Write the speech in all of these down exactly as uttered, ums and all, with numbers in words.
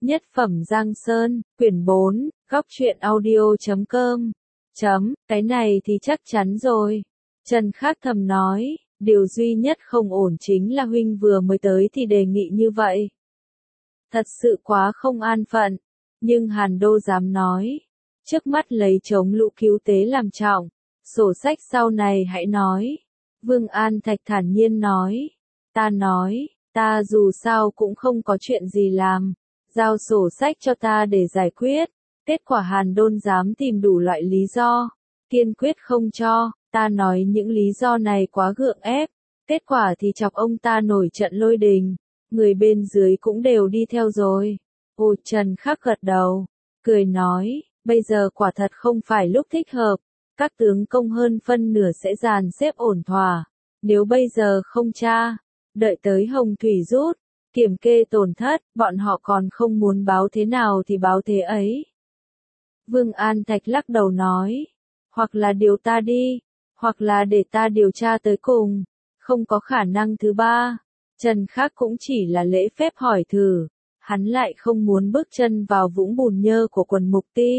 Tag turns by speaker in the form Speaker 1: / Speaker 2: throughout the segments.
Speaker 1: Nhất phẩm Giang Sơn, quyển bốn, góc truyện audio chấm com. Chấm, cái này thì chắc chắn rồi. Trần Khắc thầm nói, điều duy nhất không ổn chính là huynh vừa mới tới thì đề nghị như vậy. Thật sự quá không an phận, nhưng Hàn Đô dám nói. Trước mắt lấy chống lũ cứu tế làm trọng, sổ sách sau này hãy nói. Vương An Thạch thản nhiên nói, ta nói, ta dù sao cũng không có chuyện gì làm, giao sổ sách cho ta để giải quyết. Kết quả Hàn Đôn dám tìm đủ loại lý do, kiên quyết không cho, ta nói những lý do này quá gượng ép, kết quả thì chọc ông ta nổi trận lôi đình, người bên dưới cũng đều đi theo rồi. Ồ, Trần Khắc gật đầu, cười nói, bây giờ quả thật không phải lúc thích hợp, các tướng công hơn phân nửa sẽ dàn xếp ổn thỏa, nếu bây giờ không tra, đợi tới Hồng Thủy rút, kiểm kê tổn thất, bọn họ còn không muốn báo thế nào thì báo thế ấy. Vương An Thạch lắc đầu nói, hoặc là điều ta đi, hoặc là để ta điều tra tới cùng, không có khả năng thứ ba. Trần Khắc cũng chỉ là lễ phép hỏi thử, hắn lại không muốn bước chân vào vũng bùn nhơ của quần mục ti.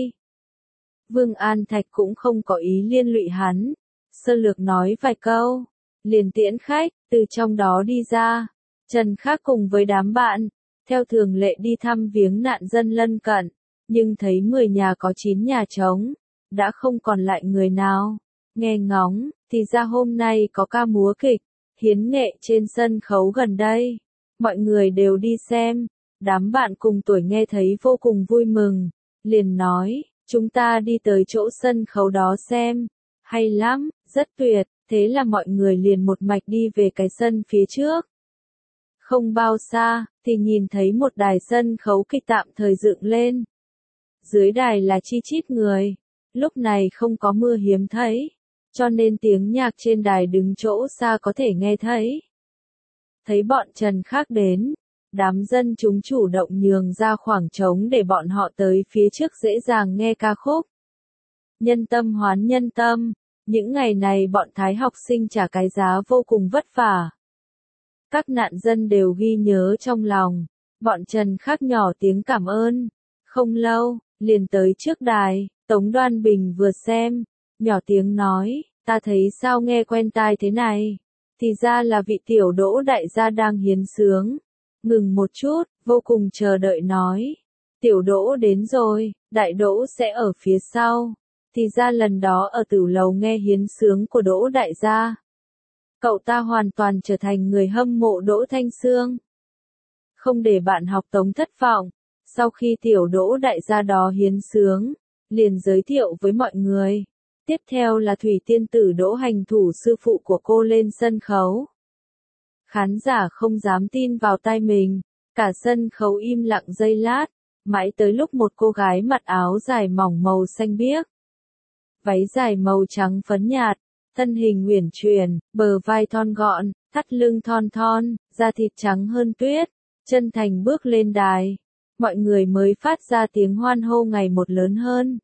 Speaker 1: Vương An Thạch cũng không có ý liên lụy hắn, sơ lược nói vài câu, liền tiễn khách, từ trong đó đi ra. Trần Khắc cùng với đám bạn, theo thường lệ đi thăm viếng nạn dân lân cận, nhưng thấy mười nhà có chín nhà trống, đã không còn lại người nào. Nghe ngóng, thì ra hôm nay có ca múa kịch, hiến nghệ trên sân khấu gần đây. Mọi người đều đi xem, đám bạn cùng tuổi nghe thấy vô cùng vui mừng, liền nói, chúng ta đi tới chỗ sân khấu đó xem, hay lắm, rất tuyệt, thế là mọi người liền một mạch đi về cái sân phía trước. Không bao xa, thì nhìn thấy một đài sân khấu kịch tạm thời dựng lên. Dưới đài là chi chít người, lúc này không có mưa hiếm thấy, cho nên tiếng nhạc trên đài đứng chỗ xa có thể nghe thấy. Thấy bọn Trần Khắc đến, đám dân chúng chủ động nhường ra khoảng trống để bọn họ tới phía trước dễ dàng nghe ca khúc. Nhân tâm hoán nhân tâm, những ngày này bọn Thái học sinh trả cái giá vô cùng vất vả. Các nạn dân đều ghi nhớ trong lòng, bọn Trần Khắc nhỏ tiếng cảm ơn. Không lâu, liền tới trước đài, Tống Đoan Bình vừa xem, nhỏ tiếng nói, ta thấy sao nghe quen tai thế này, thì ra là vị tiểu Đỗ đại gia đang hiến sướng. Ngừng một chút, vô cùng chờ đợi nói, tiểu Đỗ đến rồi, đại Đỗ sẽ ở phía sau, thì ra lần đó ở tử lầu nghe hiến sướng của Đỗ đại gia. Cậu ta hoàn toàn trở thành người hâm mộ Đỗ Thanh Xương. Không để bạn học Tống thất vọng, sau khi tiểu Đỗ đại gia đó hiến sướng, liền giới thiệu với mọi người. Tiếp theo là Thủy Tiên Tử Đỗ Hành Thủ sư phụ của cô lên sân khấu. Khán giả không dám tin vào tai mình, cả sân khấu im lặng giây lát, mãi tới lúc một cô gái mặc áo dài mỏng màu xanh biếc. Váy dài màu trắng phấn nhạt, thân hình uyển chuyển, bờ vai thon gọn, thắt lưng thon thon, da thịt trắng hơn tuyết, chân thành bước lên đài. Mọi người mới phát ra tiếng hoan hô ngày một lớn hơn.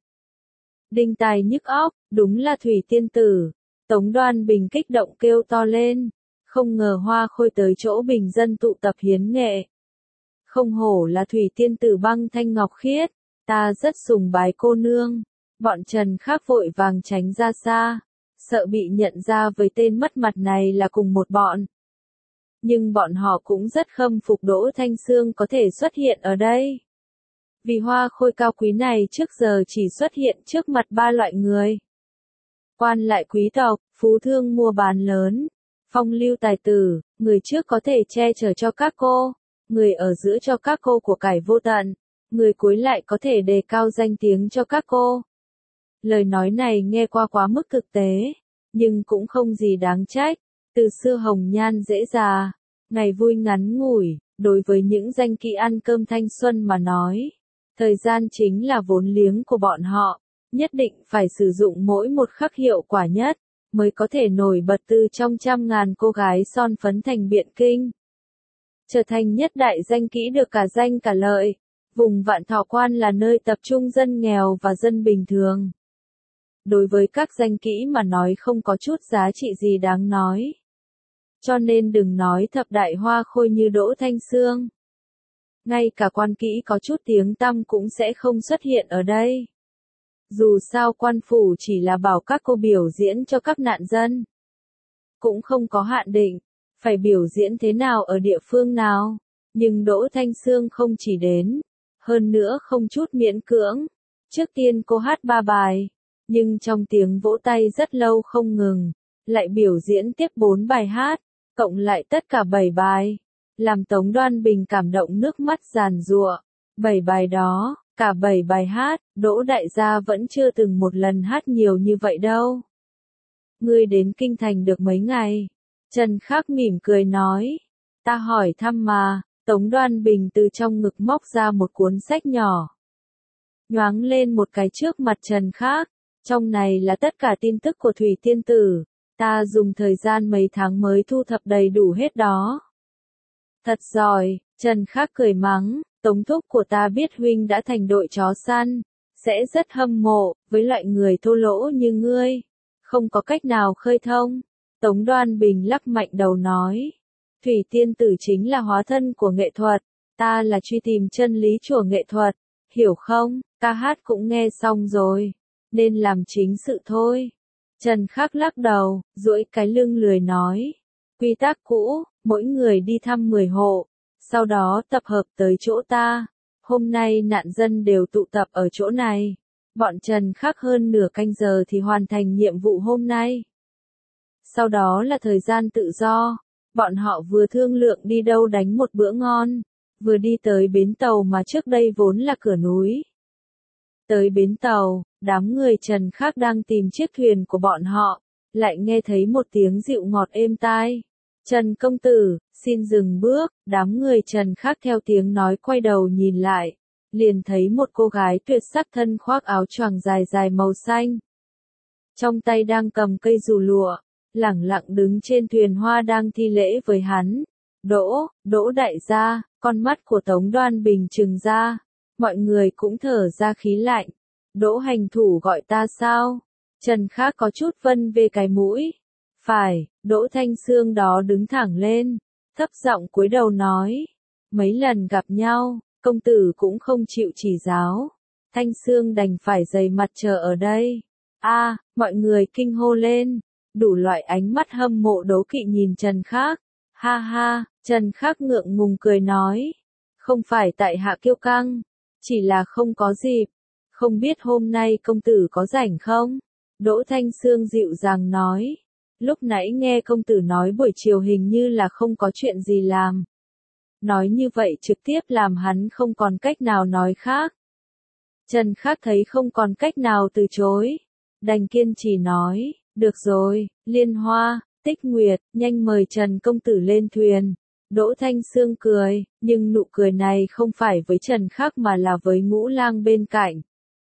Speaker 1: Đinh tai nhức óc, đúng là Thủy Tiên Tử. Tống Đoan Bình kích động kêu to lên. Không ngờ Hoa Khôi tới chỗ bình dân tụ tập hiến nghệ. Không hổ là Thủy Tiên Tử băng thanh ngọc khiết, ta rất sùng bái cô nương. Bọn Trần Khắc vội vàng tránh ra xa, sợ bị nhận ra với tên mất mặt này là cùng một bọn. Nhưng bọn họ cũng rất khâm phục Đỗ Thanh Xương có thể xuất hiện ở đây. Vì Hoa Khôi cao quý này trước giờ chỉ xuất hiện trước mặt ba loại người. Quan lại quý tộc, phú thương mua bán lớn, phong lưu tài tử, người trước có thể che chở cho các cô, người ở giữa cho các cô của cải vô tận, người cuối lại có thể đề cao danh tiếng cho các cô. Lời nói này nghe qua quá mức thực tế, nhưng cũng không gì đáng trách. Từ xưa hồng nhan dễ già, ngày vui ngắn ngủi, đối với những danh kỹ ăn cơm thanh xuân mà nói. Thời gian chính là vốn liếng của bọn họ, nhất định phải sử dụng mỗi một khắc hiệu quả nhất, mới có thể nổi bật từ trong trăm ngàn cô gái son phấn thành biện kinh. Trở thành nhất đại danh kỹ được cả danh cả lợi, vùng Vạn Thọ Quan là nơi tập trung dân nghèo và dân bình thường. Đối với các danh kỹ mà nói không có chút giá trị gì đáng nói. Cho nên đừng nói thập đại Hoa Khôi như Đỗ Thanh Xương. ngay cả quan kỹ có chút tiếng tăm cũng sẽ không xuất hiện ở đây. Dù sao quan phủ chỉ là bảo các cô biểu diễn cho các nạn dân. Cũng không có hạn định, phải biểu diễn thế nào ở địa phương nào. Nhưng Đỗ Thanh Sương không chỉ đến, hơn nữa không chút miễn cưỡng. Trước tiên cô hát ba bài, nhưng trong tiếng vỗ tay rất lâu không ngừng, lại biểu diễn tiếp bốn bài hát, cộng lại tất cả bảy bài, làm Tống Đoan Bình cảm động nước mắt giàn giụa. Bảy bài đó, cả bảy bài hát, Đỗ đại gia vẫn chưa từng một lần hát nhiều như vậy đâu. Ngươi đến kinh thành được mấy ngày? Trần Khắc mỉm cười nói. Ta hỏi thăm mà. Tống Đoan Bình từ trong ngực móc ra một cuốn sách nhỏ. Nhoáng lên một cái trước mặt Trần Khắc. Trong này là tất cả tin tức của Thủy Tiên Tử. Ta dùng thời gian mấy tháng mới thu thập đầy đủ hết đó. Thật giỏi, Trần Khắc cười mắng. Tống thúc của ta biết huynh đã thành đội chó săn. Sẽ rất hâm mộ, với loại người thô lỗ như ngươi. Không có cách nào khơi thông. Tống Đoan Bình lắc mạnh đầu nói. Thủy Tiên Tử chính là hóa thân của nghệ thuật, ta là truy tìm chân lý của nghệ thuật, hiểu không? Ca hát cũng nghe xong rồi, nên làm chính sự thôi. Trần Khắc lắc đầu, duỗi cái lưng lười nói. Quy tắc cũ, mỗi người đi thăm mười hộ, sau đó tập hợp tới chỗ ta. Hôm nay nạn dân đều tụ tập ở chỗ này. Bọn Trần Khắc hơn nửa canh giờ thì hoàn thành nhiệm vụ hôm nay. Sau đó là thời gian tự do. Bọn họ vừa thương lượng đi đâu đánh một bữa ngon, vừa đi tới bến tàu mà trước đây vốn là cửa núi. Tới bến tàu, đám người Trần Khắc đang tìm chiếc thuyền của bọn họ, lại nghe thấy một tiếng dịu ngọt êm tai. Trần công tử, xin dừng bước, đám người Trần Khắc theo tiếng nói quay đầu nhìn lại, liền thấy một cô gái tuyệt sắc thân khoác áo choàng dài dài màu xanh. Trong tay đang cầm cây dù lụa. Lẳng lặng đứng trên thuyền hoa đang thi lễ với hắn. Đỗ, Đỗ đại gia, con mắt của Tống Đoan Bình trừng ra. Mọi người cũng thở ra khí lạnh. Đỗ hành thủ gọi ta sao? Trần Khắc có chút vân về cái mũi. Phải, Đỗ Thanh Sương đó đứng thẳng lên. Thấp giọng cúi đầu nói. Mấy lần gặp nhau, công tử cũng không chịu chỉ giáo. Thanh Sương đành phải dày mặt chờ ở đây. A, mọi người kinh hô lên. Đủ loại ánh mắt hâm mộ đố kỵ nhìn Trần Khắc. Ha ha, Trần Khắc ngượng ngùng cười nói. Không phải tại hạ kiêu căng, chỉ là không có dịp. Không biết hôm nay công tử có rảnh không? Đỗ Thanh Sương dịu dàng nói. Lúc nãy nghe công tử nói buổi chiều hình như là không có chuyện gì làm. Nói như vậy trực tiếp làm hắn không còn cách nào nói khác. Trần Khắc thấy không còn cách nào từ chối. Đành kiên trì nói. Được rồi, Liên Hoa, Tích Nguyệt, nhanh mời Trần công tử lên thuyền. Đỗ Thanh Sương cười, nhưng nụ cười này không phải với Trần Khắc mà là với Ngũ Lang bên cạnh.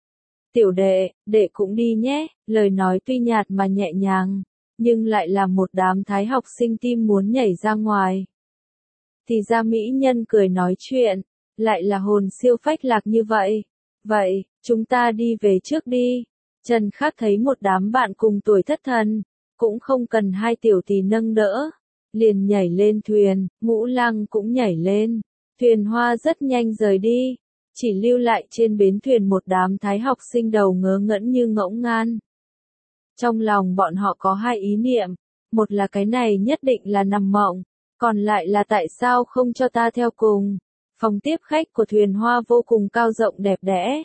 Speaker 1: Tiểu đệ, đệ cũng đi nhé, lời nói tuy nhạt mà nhẹ nhàng, nhưng lại là một đám thái học sinh tim muốn nhảy ra ngoài. Thì ra mỹ nhân cười nói chuyện, lại là hồn siêu phách lạc như vậy. Vậy, chúng ta đi về trước đi. Trần Khắc thấy một đám bạn cùng tuổi thất thần, cũng không cần hai tiểu tỷ nâng đỡ, liền nhảy lên thuyền. Ngũ Lang cũng nhảy lên, thuyền hoa rất nhanh rời đi, chỉ lưu lại trên bến thuyền một đám thái học sinh đầu ngớ ngẩn như ngỗng ngan. Trong lòng bọn họ có hai ý niệm, một là cái này nhất định là nằm mộng, còn lại là tại sao không cho ta theo cùng. Phòng tiếp khách của thuyền hoa vô cùng cao rộng đẹp đẽ.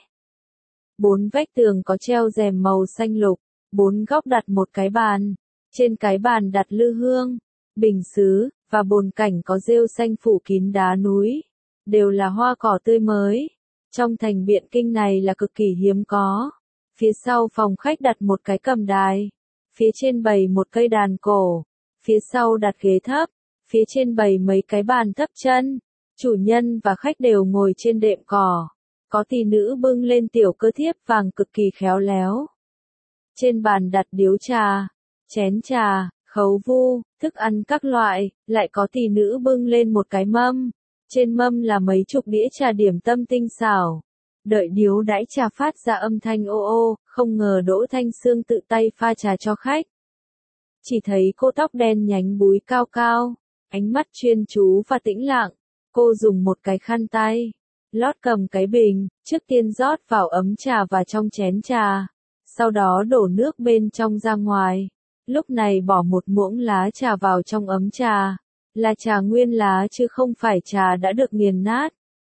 Speaker 1: Bốn vách tường có treo rèm màu xanh lục, bốn góc đặt một cái bàn, trên cái bàn đặt lư hương, bình sứ, và bồn cảnh có rêu xanh phủ kín đá núi, đều là hoa cỏ tươi mới. Trong thành Biện Kinh này là cực kỳ hiếm có. Phía sau phòng khách đặt một cái cầm đài, phía trên bày một cây đàn cổ, phía sau đặt ghế thấp, phía trên bày mấy cái bàn thấp chân. Chủ nhân và khách đều ngồi trên đệm cỏ. Có tỷ nữ bưng lên tiểu cơ thiếp vàng cực kỳ khéo léo. Trên bàn đặt điếu trà, chén trà, khấu vu, thức ăn các loại, lại có tỷ nữ bưng lên một cái mâm. Trên mâm là mấy chục đĩa trà điểm tâm tinh xảo. Đợi điếu đãi trà phát ra âm thanh ô ô, không ngờ Đỗ Thanh Sương tự tay pha trà cho khách. Chỉ thấy cô tóc đen nhánh búi cao cao, ánh mắt chuyên chú và tĩnh lặng. Cô dùng một cái khăn tay, lót cầm cái bình, trước tiên rót vào ấm trà và trong chén trà, sau đó đổ nước bên trong ra ngoài. Lúc này bỏ một muỗng lá trà vào trong ấm trà, là trà nguyên lá chứ không phải trà đã được nghiền nát.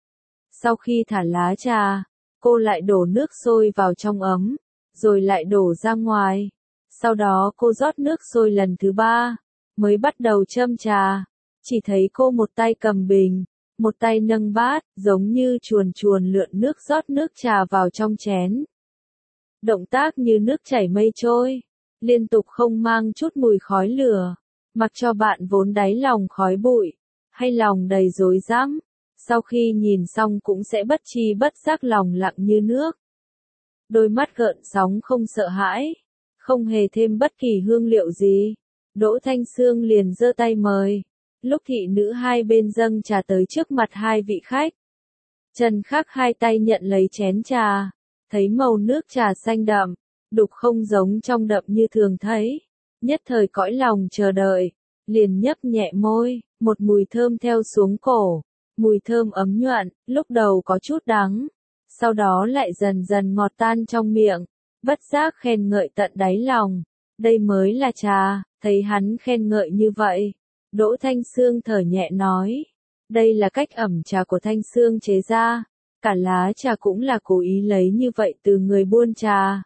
Speaker 1: Sau khi thả lá trà, cô lại đổ nước sôi vào trong ấm, rồi lại đổ ra ngoài. Sau đó cô rót nước sôi lần thứ ba, mới bắt đầu châm trà. Chỉ thấy cô một tay cầm bình, một tay nâng bát, giống như chuồn chuồn lượn nước rót nước trà vào trong chén. Động tác như nước chảy mây trôi, liên tục không mang chút mùi khói lửa, mặc cho bạn vốn đáy lòng khói bụi, hay lòng đầy rối rắm, sau khi nhìn xong cũng sẽ bất tri bất giác lòng lặng như nước. Đôi mắt gợn sóng không sợ hãi, không hề thêm bất kỳ hương liệu gì. Đỗ Thanh Sương liền giơ tay mời. Lúc thị nữ hai bên dâng trà tới trước mặt hai vị khách, Trần Khắc hai tay nhận lấy chén trà, thấy màu nước trà xanh đậm, đục không giống trong đậm như thường thấy, nhất thời cõi lòng chờ đợi, liền nhấp nhẹ môi, một mùi thơm theo xuống cổ, mùi thơm ấm nhuận, lúc đầu có chút đắng, sau đó lại dần dần ngọt tan trong miệng, bất giác khen ngợi tận đáy lòng, đây mới là trà. Thấy hắn khen ngợi như vậy, Đỗ Thanh Sương thở nhẹ nói, đây là cách ẩm trà của Thanh Sương chế ra, cả lá trà cũng là cố ý lấy như vậy từ người buôn trà.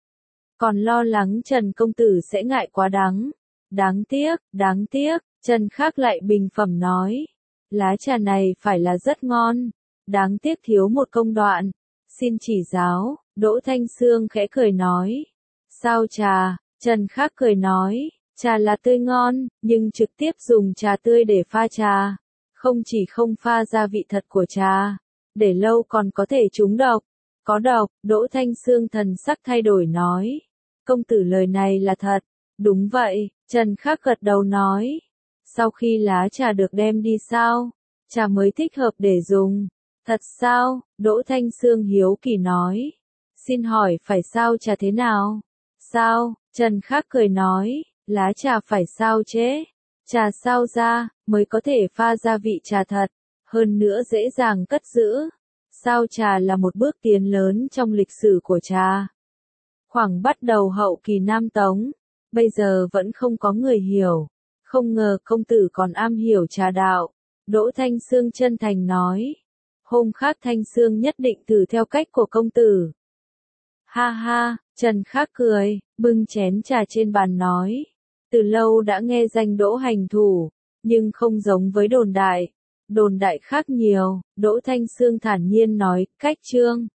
Speaker 1: Còn lo lắng Trần công tử sẽ ngại quá đắng. Đáng tiếc, đáng tiếc, Trần Khắc lại bình phẩm nói, lá trà này phải là rất ngon, đáng tiếc thiếu một công đoạn, xin chỉ giáo. Đỗ Thanh Sương khẽ cười nói, sao trà? Trần Khắc cười nói, trà là tươi ngon, nhưng trực tiếp dùng trà tươi để pha trà, không chỉ không pha ra vị thật của trà, để lâu còn có thể trúng độc. Có độc. Đỗ Thanh Sương thần sắc thay đổi nói, công tử lời này là thật. Đúng vậy, Trần Khắc gật đầu nói, sau khi lá trà được đem đi sao, trà mới thích hợp để dùng. Thật sao? Đỗ Thanh Sương hiếu kỳ nói, xin hỏi phải sao trà thế nào? Sao? Trần Khắc cười nói, lá trà phải sao chế, trà sao ra, mới có thể pha ra vị trà thật, hơn nữa dễ dàng cất giữ. Sao trà là một bước tiến lớn trong lịch sử của trà. Khoảng bắt đầu hậu kỳ Nam Tống, bây giờ vẫn không có người hiểu, không ngờ công tử còn am hiểu trà đạo. Đỗ Thanh Sương chân thành nói, hôm khác Thanh Sương nhất định thử theo cách của công tử. Ha ha, Trần Khắc cười, bưng chén trà trên bàn nói, từ lâu đã nghe danh Đỗ hành thủ, nhưng không giống với đồn đại, đồn đại khác nhiều. Đỗ Thanh Sương thản nhiên nói, cách chương.